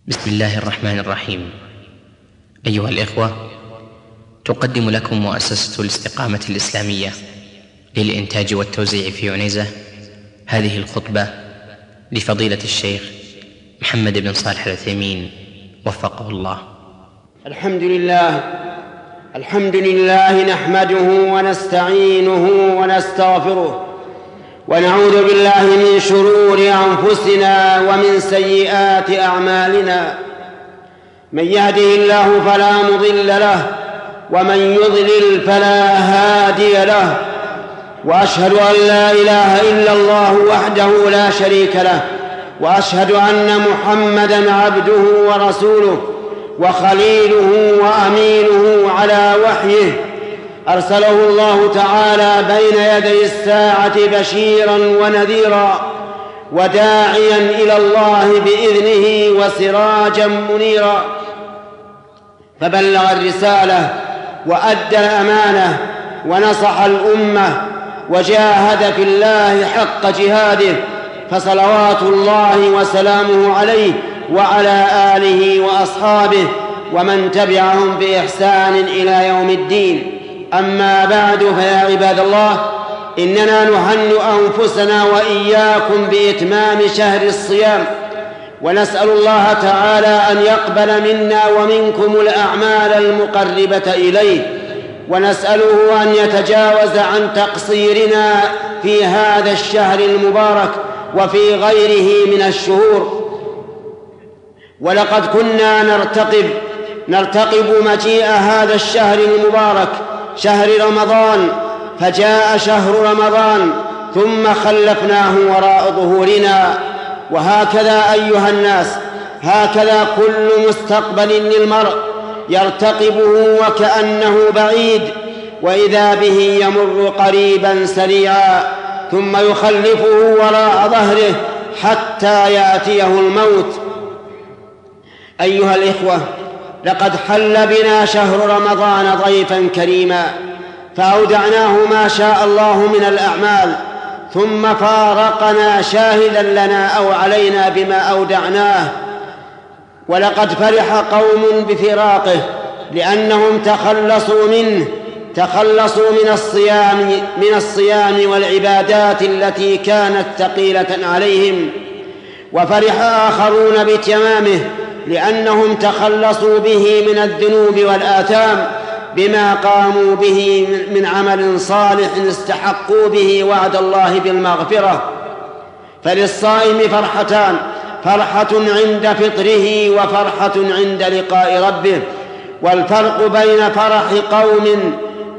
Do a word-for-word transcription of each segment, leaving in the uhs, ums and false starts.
بسم الله الرحمن الرحيم. أيها الإخوة، تقدم لكم مؤسسة الاستقامة الإسلامية للإنتاج والتوزيع في عنيزة هذه الخطبة لفضيلة الشيخ محمد بن صالح العثيمين وفقه الله. الحمد لله الحمد لله نحمده ونستعينه ونستغفره ونعوذ بالله من شرور أنفسنا ومن سيئات أعمالنا. من يهده الله فلا مضل له ومن يضلل فلا هادي له، وأشهد أن لا إله إلا الله وحده لا شريك له، وأشهد أن محمدًا عبده ورسوله وخليله وأمينه على وحيه، أرسله الله تعالى بين يدي الساعة بشيرا ونذيرا وداعيا إلى الله بإذنه وسراجا منيرا، فبلغ الرسالة وأدى الأمانة ونصح الأمة وجاهد في الله حق جهاده، فصلوات الله وسلامه عليه وعلى آله وأصحابه ومن تبعهم بإحسان إلى يوم الدين. أما بعد، فيا عباد الله، إننا نهنئ أنفسنا وإياكم بإتمام شهر الصيام، ونسأل الله تعالى أن يقبل منا ومنكم الأعمال المقربة إليه، ونسأله أن يتجاوز عن تقصيرنا في هذا الشهر المبارك وفي غيره من الشهور. ولقد كنا نرتقب نرتقب مجيء هذا الشهر المبارك، شهر رمضان، فجاء شهر رمضان ثم خلفناه وراء ظهورنا. وهكذا أيها الناس، هكذا كل مستقبل للمرء يرتقبه وكأنه بعيد، وإذا به يمر قريبا سريعا ثم يخلفه وراء ظهره حتى يأتيه الموت. أيها الإخوة، لقد حل بنا شهر رمضان ضيفا كريما، فأودعناه ما شاء الله من الأعمال، ثم فارقنا شاهدا لنا أو علينا بما أودعناه. ولقد فرح قوم بفراقه لأنهم تخلصوا منه تخلصوا من الصيام من الصيام والعبادات التي كانت ثقيلة عليهم، وفرح آخرون بتمامه لأنهم تخلصوا به من الذنوب والآثام بما قاموا به من عمل صالح استحقوا به وعد الله بالمغفرة. فللصائم فرحتان: فرحة عند فطره وفرحة عند لقاء ربه. والفرق بين فرح قوم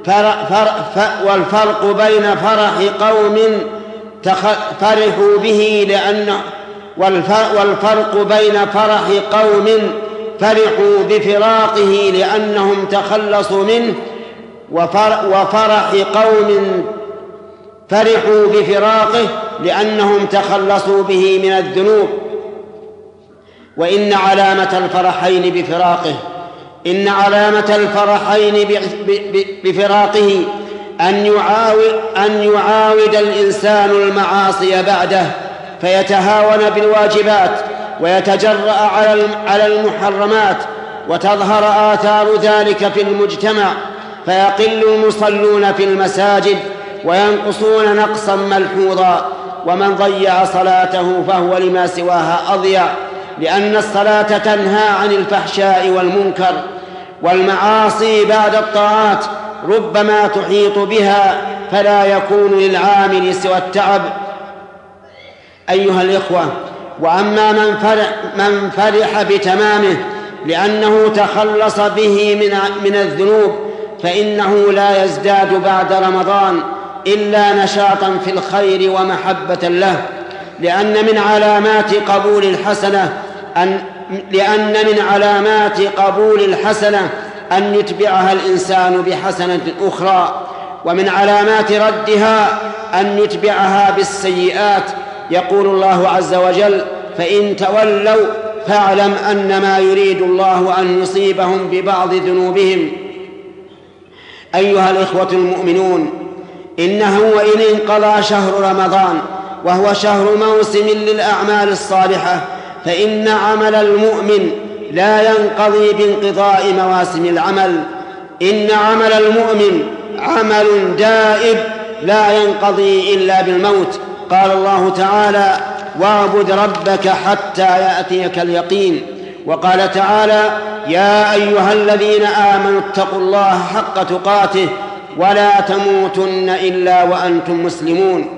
والفرق بين فرح قوم فرحوا به لأنه والفرق بين فرح قوم فرحوا بفراقه لأنهم تخلصوا منه، وفرح قوم فرحوا بفراقه لأنهم تخلصوا به من الذنوب. وإن علامة الفرحين بفراقه إن علامة الفرحين بفراقه أن يعاود, أن يعاود الإنسان المعاصي بعده، فيتهاون بالواجبات ويتجرأ على المحرمات، وتظهر آثار ذلك في المجتمع، فيقل المصلون في المساجد وينقصون نقصا ملحوظا. ومن ضيع صلاته فهو لما سواها أضيع، لأن الصلاة تنهى عن الفحشاء والمنكر، والمعاصي بعد الطاعات ربما تحيط بها، فلا يكون للعامل سوى التعب. أيها الإخوة، وأما من فرح, من فرح بتمامه لأنه تخلص به من, من الذنوب، فإنه لا يزداد بعد رمضان إلا نشاطا في الخير ومحبة له، لأن من علامات قبول الحسنة أن لأن من علامات قبول الحسنة أن يتبعها الإنسان بحسنة أخرى، ومن علامات ردها أن يتبعها بالسيئات. يقول الله عز وجل: فإن تولوا فاعلم أنما يريد الله أن يصيبهم ببعض ذنوبهم. أيها الإخوة المؤمنون، إنه وإن انقضى شهر رمضان وهو شهر موسم للأعمال الصالحة، فإن عمل المؤمن لا ينقضي بانقضاء مواسم العمل. إن عمل المؤمن عمل دائب لا ينقضي إلا بالموت. قال الله تعالى: واعبد ربك حتى يأتيك اليقين. وقال تعالى: يا أيها الذين آمنوا اتقوا الله حق تقاته ولا تموتن إلا وأنتم مسلمون.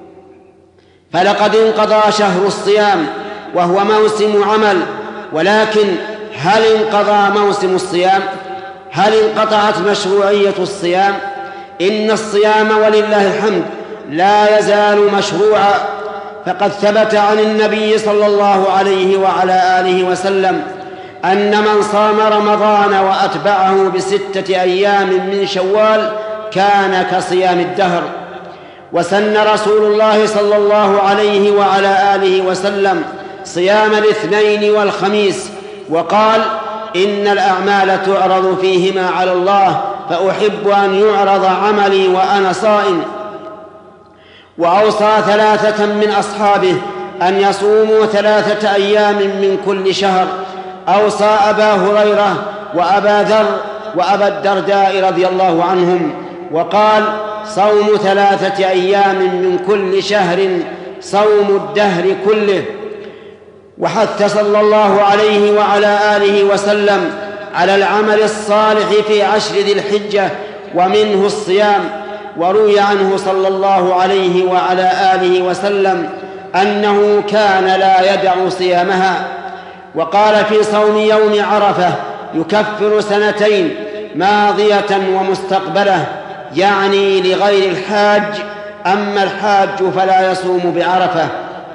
فلقد انقضى شهر الصيام وهو موسم عمل، ولكن هل انقضى موسم الصيام؟ هل انقطعت مشروعية الصيام؟ إن الصيام ولله الحمد لا يزال مشروعا، فقد ثبت عن النبي صلى الله عليه وعلى آله وسلم أن من صام رمضان وأتبعه بستة أيام من شوال كان كصيام الدهر. وسن رسول الله صلى الله عليه وعلى آله وسلم صيام الاثنين والخميس، وقال: إن الأعمال تعرض فيهما على الله، فأحب أن يعرض عملي وأنا صائم. وأوصى ثلاثة من أصحابه أن يصوموا ثلاثة أيام من كل شهر. أوصى أبا هريرة وأبا ذر وأبا الدرداء رضي الله عنهم، وقال: صوم ثلاثة أيام من كل شهر صوم الدهر كله. وحث صلى الله عليه وعلى آله وسلم على العمل الصالح في عشر ذي الحجة ومنه الصيام. وروي عنه صلى الله عليه وعلى آله وسلم أنه كان لا يدع صيامها. وقال في صوم يوم عرفة: يكفر سنتين ماضية ومستقبلة، يعني لغير الحاج، أما الحاج فلا يصوم بعرفة.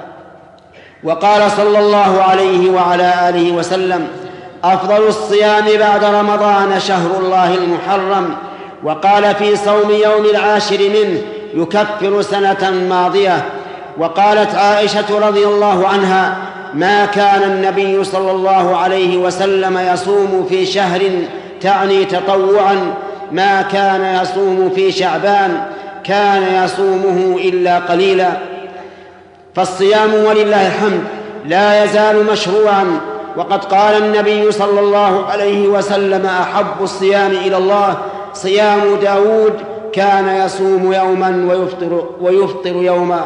وقال صلى الله عليه وعلى آله وسلم: أفضل الصيام بعد رمضان شهر الله المحرم. وقال في صوم يوم العاشر منه: يكفر سنة ماضية. وقالت عائشة رضي الله عنها: ما كان النبي صلى الله عليه وسلم يصوم في شهر، تعني تطوعا، ما كان يصوم في شعبان، كان يصومه إلا قليلا. فالصيام ولله الحمد لا يزال مشروعا، وقد قال النبي صلى الله عليه وسلم: أحب الصيام إلى الله صيام داود، كان يصوم يوما ويفطر, ويفطر يوما.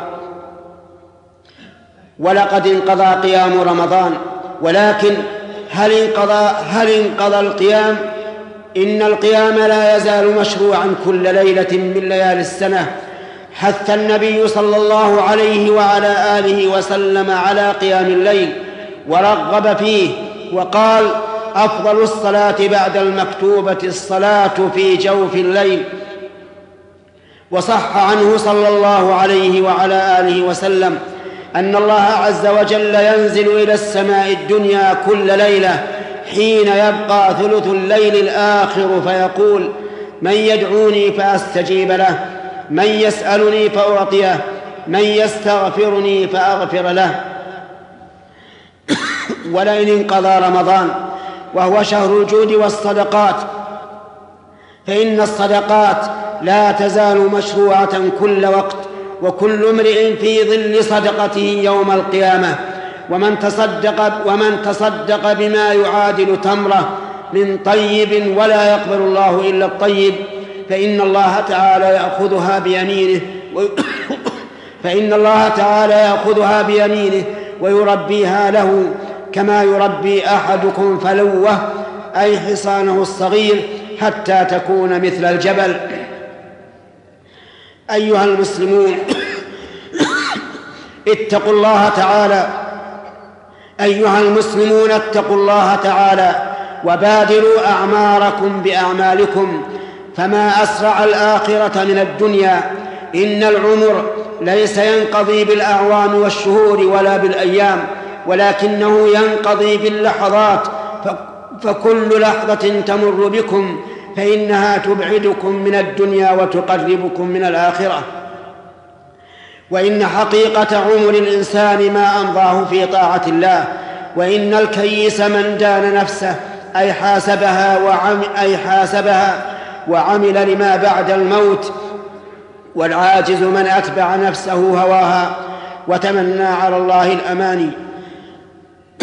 ولقد انقضى قيام رمضان، ولكن هل انقضى, هل انقضى القيام؟ إن القيام لا يزال مشروعا كل ليلة من ليالي السنة. حث النبي صلى الله عليه وعلى آله وسلم على قيام الليل ورغب فيه، وقال: أفضل الصلاة بعد المكتوبة الصلاة في جوف الليل. وصح عنه صلى الله عليه وعلى آله وسلم أن الله عز وجل ينزل إلى السماء الدنيا كل ليلة حين يبقى ثلث الليل الآخر فيقول: من يدعوني فأستجيب له، من يسألني فأعطيه، من يستغفرني فأغفر له. ولئن انقضى رمضان وهو شهر الجود والصدقات، فإن الصدقات لا تزال مشروعة كل وقت، وكل امرئ في ظل صدقته يوم القيامة. ومن تصدق, ومن تصدق بما يعادل تمرة من طيب ولا يقبل الله إلا الطيب، فإن الله تعالى يأخذها بيمينه فإن الله تعالى يأخذها بيمينه ويربيها له كما يربي أحدكم فلوه، أي حصانه الصغير، حتى تكون مثل الجبل. أيها المسلمون، اتقوا الله تعالى أيها المسلمون اتقوا الله تعالى وبادروا أعماركم بأعمالكم، فما أسرع الآخرة من الدنيا. إن العمر ليس ينقضي بالأعوام والشهور ولا بالأيام، ولكنه ينقضي باللحظات، فكل لحظة تمر بكم فإنها تبعدكم من الدنيا وتقربكم من الآخرة. وإن حقيقة عمر الإنسان ما أمضاه في طاعة الله. وإن الكيس من دان نفسه أي حاسبها وعمل, أي حاسبها وعمل لما بعد الموت، والعاجز من أتبع نفسه هواها وتمنى على الله الأماني.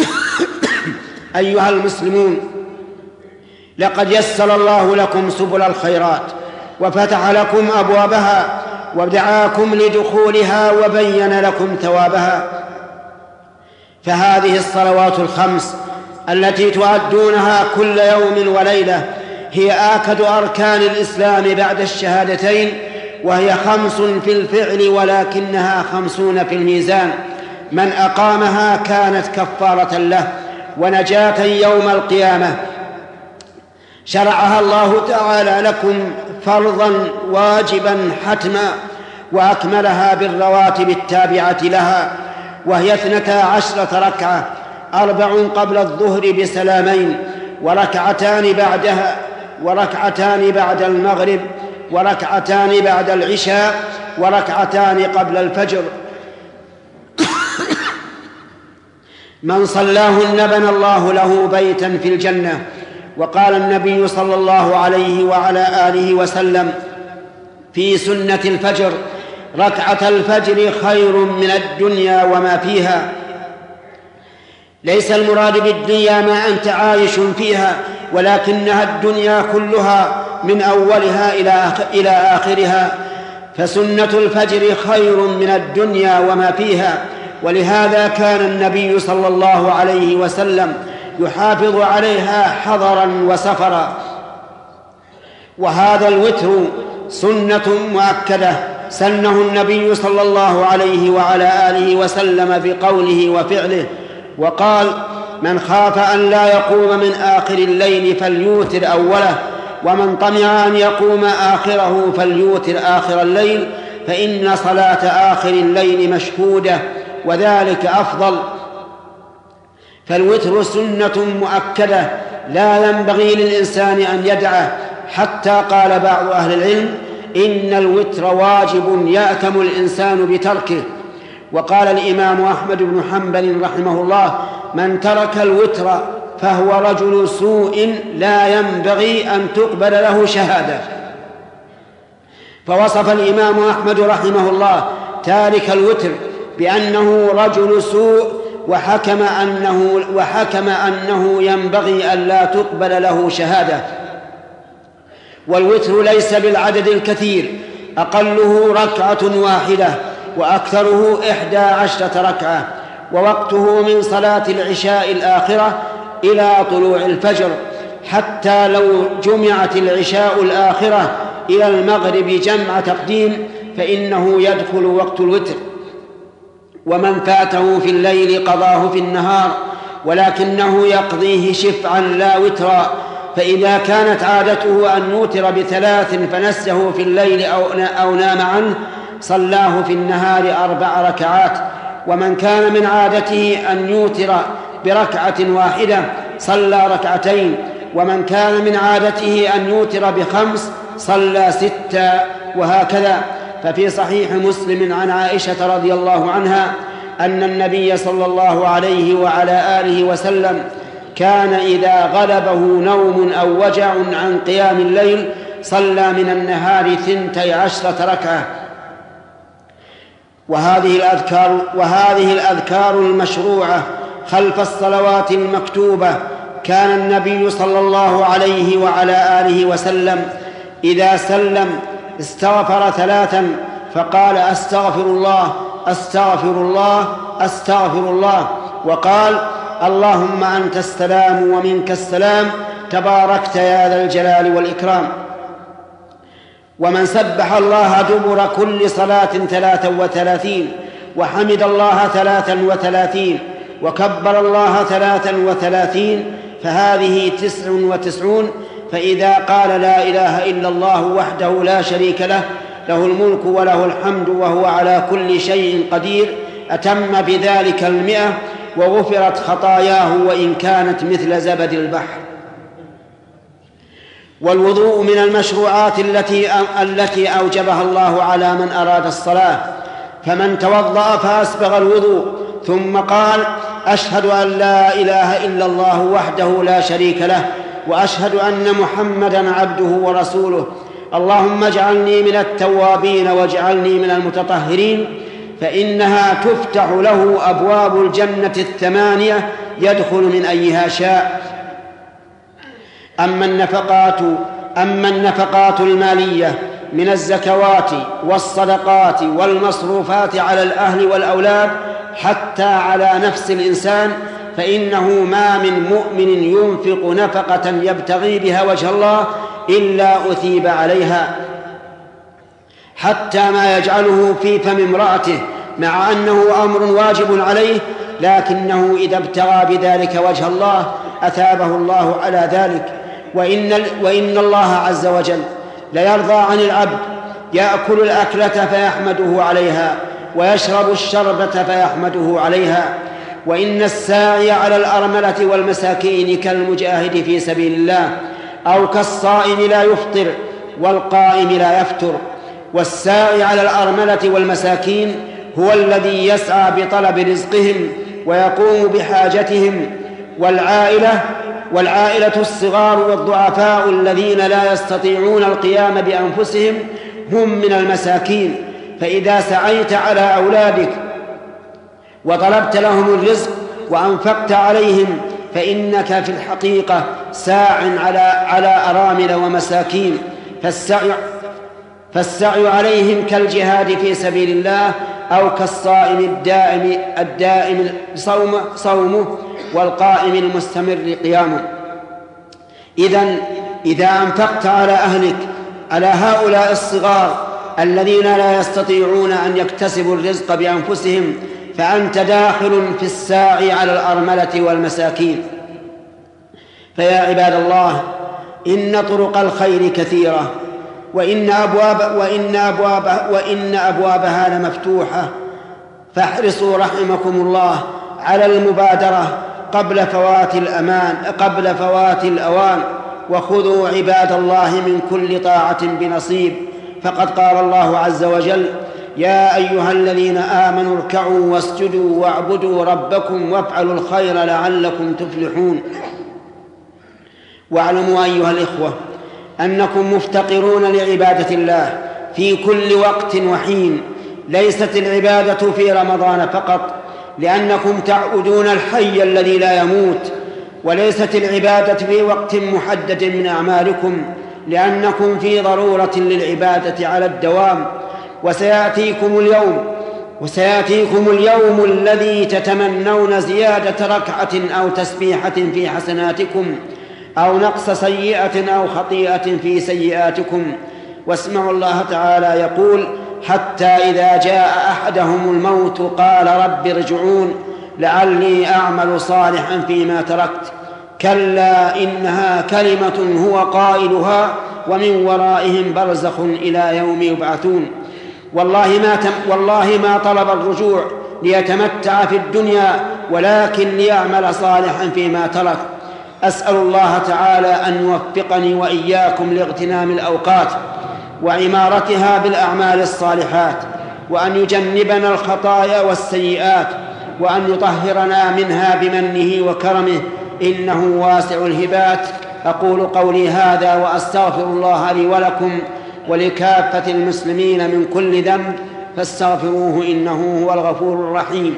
أيها المسلمون، لقد يسر الله لكم سبل الخيرات وفتح لكم أبوابها ودعاكم لدخولها وبين لكم ثوابها، فهذه الصلوات الخمس التي تؤدونها كل يوم وليلة هي آكد أركان الإسلام بعد الشهادتين، وهي خمس في الفعل ولكنها خمسون في الميزان. من أقامها كانت كفارة له ونجاة يوم القيامة. شرعها الله تعالى لكم فرضا واجبا حتما، وأكملها بالرواتب التابعة لها، وهي اثنتا عشرة ركعة، أربع قبل الظهر بسلامين، وركعتان بعدها، وركعتان بعد المغرب، وركعتان بعد العشاء، وركعتان قبل الفجر. من صلاهن بنى الله له بيتا في الجنة. وقال النبي صلى الله عليه وعلى آله وسلم في سنة الفجر: ركعة الفجر خير من الدنيا وما فيها. ليس المراد بالدنيا ما أنت عايش فيها، ولكنها الدنيا كلها من أولها إلى آخرها، فسنة الفجر خير من الدنيا وما فيها. ولهذا كان النبي صلى الله عليه وسلم يحافظ عليها حضرا وسفرا. وهذا الوتر سنة مؤكدة سنه النبي صلى الله عليه وعلى آله وسلم بقوله وفعله، وقال: من خاف أن لا يقوم من آخر الليل فليوتر أوله، ومن طمع أن يقوم آخره فليوتر آخر الليل، فإن صلاة آخر الليل مشهودة وذلك أفضل. فالوتر سنة مؤكدة لا ينبغي للإنسان أن يدعه، حتى قال بعض أهل العلم: إن الوتر واجب يأثم الإنسان بتركه. وقال الإمام أحمد بن حنبل رحمه الله: من ترك الوتر فهو رجل سوء لا ينبغي أن تقبل له شهادة. فوصف الإمام أحمد رحمه الله تارك الوتر بأنه رجل سوء، وحكم أنه, وحكم أنه ينبغي أن لا تقبل له شهادة. والوتر ليس بالعدد الكثير، أقله ركعة واحدة وأكثره إحدى عشرة ركعة، ووقته من صلاة العشاء الآخرة إلى طلوع الفجر، حتى لو جمعت العشاء الآخرة إلى المغرب جمع تقديم فإنه يدخل وقت الوتر. ومن فاته في الليل قضاه في النهار، ولكنه يقضيه شفعا لا وترا. فإذا كانت عادته أن يوتر بثلاث فنسيه في الليل أو نام عنه صلاه في النهار أربع ركعات. ومن كان من عادته أن يوتر بركعة واحدة صلى ركعتين. ومن كان من عادته أن يوتر بخمس صلى ستا، وهكذا. ففي صحيح مسلم عن عائشة رضي الله عنها أن النبي صلى الله عليه وعلى آله وسلم كان إذا غلبه نوم أو وجع عن قيام الليل صلى من النهار ثنتي عشرة ركعة. وهذه الأذكار, وهذه الأذكار المشروعة خلف الصلوات المكتوبة. كان النبي صلى الله عليه وعلى آله وسلم إذا سلم استغفر ثلاثا فقال: أستغفر الله أستغفر الله أستغفر الله، وقال: اللهم أنت السلام ومنك السلام تباركت يا ذا الجلال والإكرام. ومن سبح الله دبر كل صلاة ثلاثا وثلاثين، وحمد الله ثلاثا وثلاثين، وكبر الله ثلاثا وثلاثين، فهذه تسع وتسعون. فإذا قال: لا إله إلا الله وحده لا شريك له، له الملك وله الحمد وهو على كل شيء قدير، أتم بذلك المئة، وغفرت خطاياه وإن كانت مثل زبد البحر. والوضوء من المشروعات التي التي أوجبها الله على من أراد الصلاة. فمن توضأ فأسبغ الوضوء ثم قال: أشهد أن لا إله إلا الله وحده لا شريك له، وأشهد أن محمدًا عبده ورسوله، اللهم اجعلني من التوابين واجعلني من المتطهرين، فإنها تفتح له أبواب الجنة الثمانية يدخل من أيها شاء. أما النفقات أما النفقات المالية من الزكوات والصدقات والمصروفات على الأهل والأولاد حتى على نفس الإنسان، فإنه ما من مؤمن ينفق نفقة يبتغي بها وجه الله إلا أثيب عليها، حتى ما يجعله في فم امرأته، مع أنه أمر واجب عليه، لكنه إذا ابتغى بذلك وجه الله أثابه الله على ذلك. وإن, وإن الله عز وجل ليرضى عن العبد يأكل الأكلة فيحمده عليها ويشرب الشربة فيحمده عليها. وإن الساعي على الأرملة والمساكين كالمجاهد في سبيل الله، أو كالصائم لا يفطر والقائم لا يفتر. والساعي على الأرملة والمساكين هو الذي يسعى بطلب رزقهم ويقوم بحاجتهم، والعائلة والعائلة الصغار والضعفاء الذين لا يستطيعون القيام بأنفسهم هم من المساكين. فإذا سعيت على أولادك وطلبت لهم الرزق وأنفقت عليهم فإنك في الحقيقة ساع على على أرامل ومساكين، فالسعي فالسعي عليهم كالجهاد في سبيل الله، أو كالصائم الدائم الدائم صومه, صومه والقائم المستمر قيامه. إذن إذا أنفقت على أهلك، على هؤلاء الصغار الذين لا يستطيعون أن يكتسبوا الرزق بأنفسهم، فأنت داخل في الساعي على الأرملة والمساكين. فيا عباد الله، إن طرق الخير كثيرة، وإن أبواب وإن أبواب وإن أبوابها لمفتوحة، فاحرصوا رحمكم الله على المبادرة قبل فوات الأمان قبل فوات الأوان، وخذوا عباد الله من كل طاعة بنصيب. فقد قال الله عز وجل: يا أيها الذين آمنوا اركعوا واسجدوا واعبدوا ربكم وافعلوا الخير لعلكم تفلحون. واعلموا أيها الإخوة أنكم مفتقرون لعبادة الله في كل وقت وحين. ليست العبادة في رمضان فقط، لأنكم تعبدون الحي الذي لا يموت، وليست العبادة في وقت محدد من أعمالكم، لأنكم في ضرورة للعبادة على الدوام. وسيأتيكم اليوم وسيأتيكم اليوم الذي تتمنون زيادة ركعة أو تسبيحة في حسناتكم، أو نقص سيئة أو خطيئة في سيئاتكم. واسمعوا الله تعالى يقول: حتى إذا جاء أحدهم الموت قال رب ارجعون لعلي أعمل صالحا فيما تركت، كلا إنها كلمة هو قائلها ومن ورائهم برزخ إلى يوم يبعثون. والله ما, تم والله ما طلب الرجوع ليتمتع في الدنيا، ولكن ليعمل صالحا فيما ترك. أسأل الله تعالى أن يوفقني وإياكم لاغتنام الأوقات وعمارتها بالأعمال الصالحات، وأن يجنبنا الخطايا والسيئات، وأن يطهرنا منها بمنه وكرمه، إنه واسع الهبات. أقول قولي هذا وأستغفر الله لي ولكم ولكافة المسلمين من كل ذنب، فاستغفروه إنه هو الغفور الرحيم.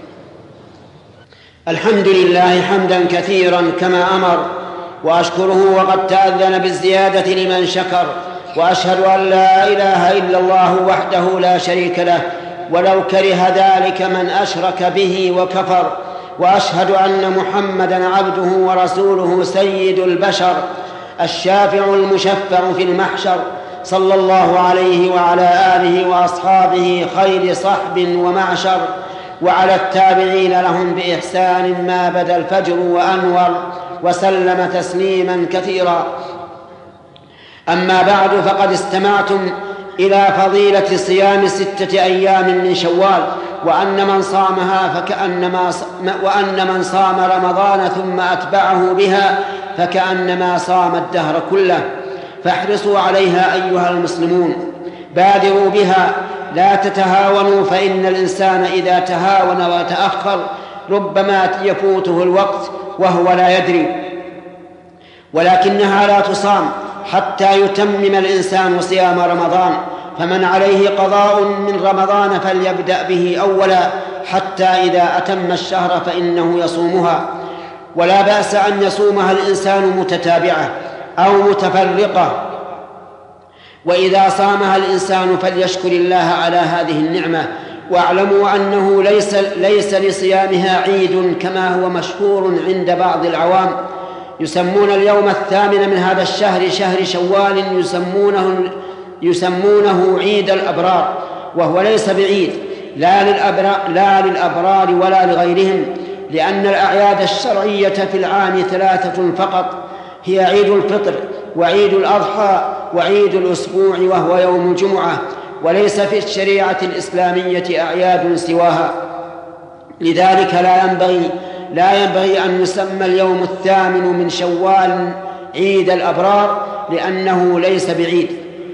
الحمد لله حمدا كثيرا كما أمر، وأشكره وقد تأذن بالزيادة لمن شكر، وأشهد أن لا إله إلا الله وحده لا شريك له، ولو كره ذلك من أشرك به وكفر. وأشهد أن محمدًا عبده ورسوله سيد البشر، الشافع المشفع في المحشر، صلى الله عليه وعلى آله وأصحابه خير صحب ومعشر، وعلى التابعين لهم بإحسان ما بدا الفجر وأنور، وسلم تسليما كثيرا. أما بعد، فقد استمعتم إلى فضيلة صيام ستة أيام من شوال، وأن من صامها فكأنما وأن من صام رمضان ثم أتبعه بها فكأنما صام الدهر كله. فاحرصوا عليها أيها المسلمون، بادروا بها، لا تتهاونوا، فإن الإنسان إذا تهاون وتأخر ربما يفوته الوقت وهو لا يدري. ولكنها لا تصام حتى يتمم الإنسان صيام رمضان، فمن عليه قضاء من رمضان فليبدأ به أولا، حتى إذا أتم الشهر فإنه يصومها. ولا بأس أن يصومها الإنسان متتابعة أو متفرقة، وإذا صامها الإنسان فليشكر الله على هذه النعمة. واعلموا أنه ليس, ليس لصيامها عيد كما هو مشهور عند بعض العوام، يسمون اليوم الثامن من هذا الشهر شهر شوال يسمونه, يسمونه عيد الأبرار، وهو ليس بعيد لا للأبرار, لا للأبرار ولا لغيرهم، لأن الأعياد الشرعية في العام ثلاثة فقط، هي عيد الفطر وعيد الأضحى وعيد الأسبوع وهو يوم الجمعة، وليس في الشريعة الإسلامية أعياد سواها. لذلك لا ينبغي لا ينبغي أن يسمى اليوم الثامن من شوال عيد الأبرار، لأنه ليس بعيد.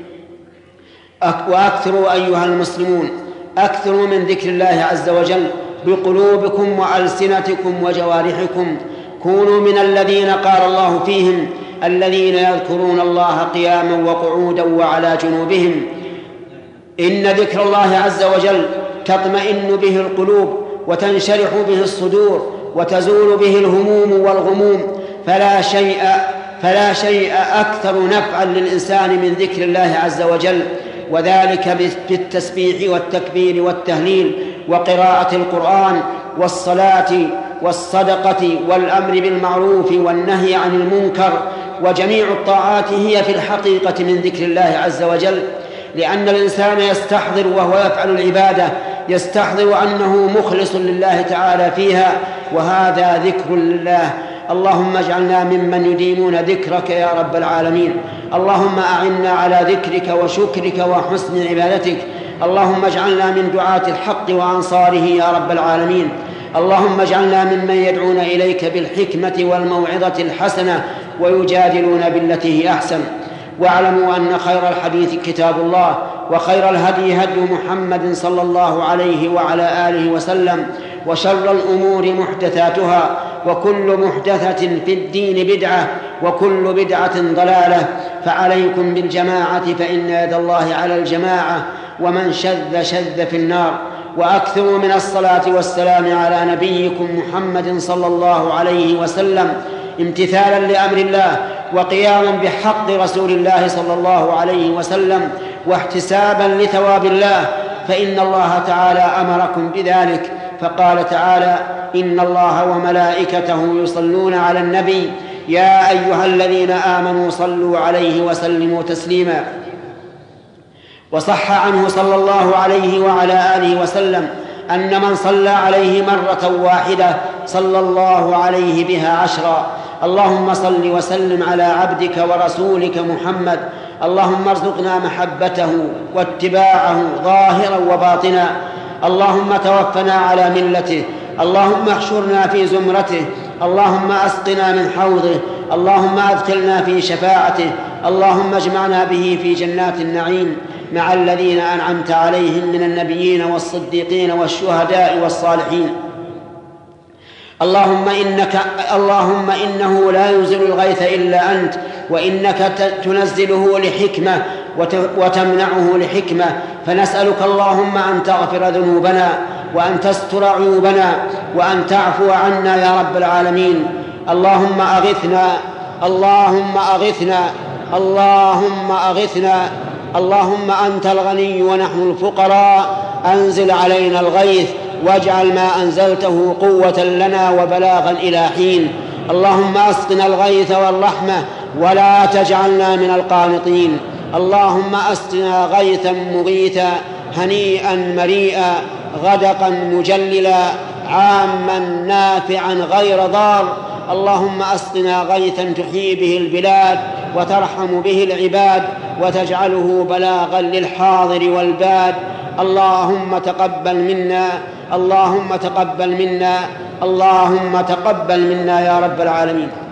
وأكثروا أيها المسلمون، أكثروا من ذكر الله عز وجل بقلوبكم وألسنتكم وجوارحكم. كونوا من الذين قال الله فيهم: الذين يذكرون الله قياما وقعودا وعلى جنوبهم. إن ذكر الله عز وجل تطمئن به القلوب وتنشرح به الصدور وتزول به الهموم والغموم، فلا شيء فلا شيء أكثر نفعا للإنسان من ذكر الله عز وجل، وذلك بالتسبيح والتكبير والتهليل وقراءة القرآن والصلاة والصدقة والأمر بالمعروف والنهي عن المنكر، وجميع الطاعات هي في الحقيقة من ذكر الله عز وجل، لأن الإنسان يستحضر وهو يفعل العبادة يستحضر أنه مخلص لله تعالى فيها، وهذا ذكر لله. اللهم اجعلنا ممن يديمون ذكرك يا رب العالمين. اللهم أعنا على ذكرك وشكرك وحسن عبادتك. اللهم اجعلنا من دعاة الحق وأنصاره يا رب العالمين. اللهم اجعلنا ممن يدعون إليك بالحكمة والموعظة الحسنة ويجادلون بالتي هي أحسن. واعلموا أن خير الحديث كتاب الله، وخير الهدي هدي محمد صلى الله عليه وعلى آله وسلم، وشر الأمور محدثاتها، وكل محدثة في الدين بدعة، وكل بدعة ضلالة. فعليكم بالجماعة فإن يد الله على الجماعة، ومن شذ شذ في النار. وأكثروا من الصلاة والسلام على نبيكم محمد صلى الله عليه وسلم، امتثالا لأمر الله وقياما بحق رسول الله صلى الله عليه وسلم، واحتسابا لثواب الله، فإن الله تعالى أمركم بذلك، فقال تعالى: إن الله وملائكته يصلون على النبي يا أيها الذين آمنوا صلوا عليه وسلموا تسليما. وصح عنه صلى الله عليه وعلى آله وسلم أن من صلى عليه مرة واحدة صلى الله عليه بها عشرا. اللهم صل وسلم على عبدك ورسولك محمد. اللهم ارزقنا محبته واتباعه ظاهرا وباطنا. اللهم توفنا على ملته. اللهم احشرنا في زمرته. اللهم أسقنا من حوضه. اللهم أدخلنا في شفاعته. اللهم اجمعنا به في جنات النعيم مع الذين أنعمت عليهم من النبيين والصديقين والشهداء والصالحين. اللهم إنك اللهم إنه لا ينزل الغيث إلا أنت، وإنك تنزله لحكمة وتمنعه لحكمة، فنسألك اللهم أن تغفر ذنوبنا وأن تستر عيوبنا وأن تعفو عنا يا رب العالمين. اللهم أغثنا اللهم أغثنا اللهم أغثنا اللهم أنت الغني ونحن الفقراء، أنزل علينا الغيث واجعل ما أنزلته قوة لنا وبلاغا إلى حين. اللهم أسقنا الغيث والرحمة ولا تجعلنا من القانطين. اللهم أسقنا غيثا مغيثا هنيئا مريئا غدقا مجللا عاما نافعا غير ضار. اللهم أسقنا غيثا تحيي به البلاد وترحم به العباد وتجعله بلاغا للحاضر والباد. اللهم تقبل منا اللهم تقبل منا اللهم تقبل منا يا رب العالمين.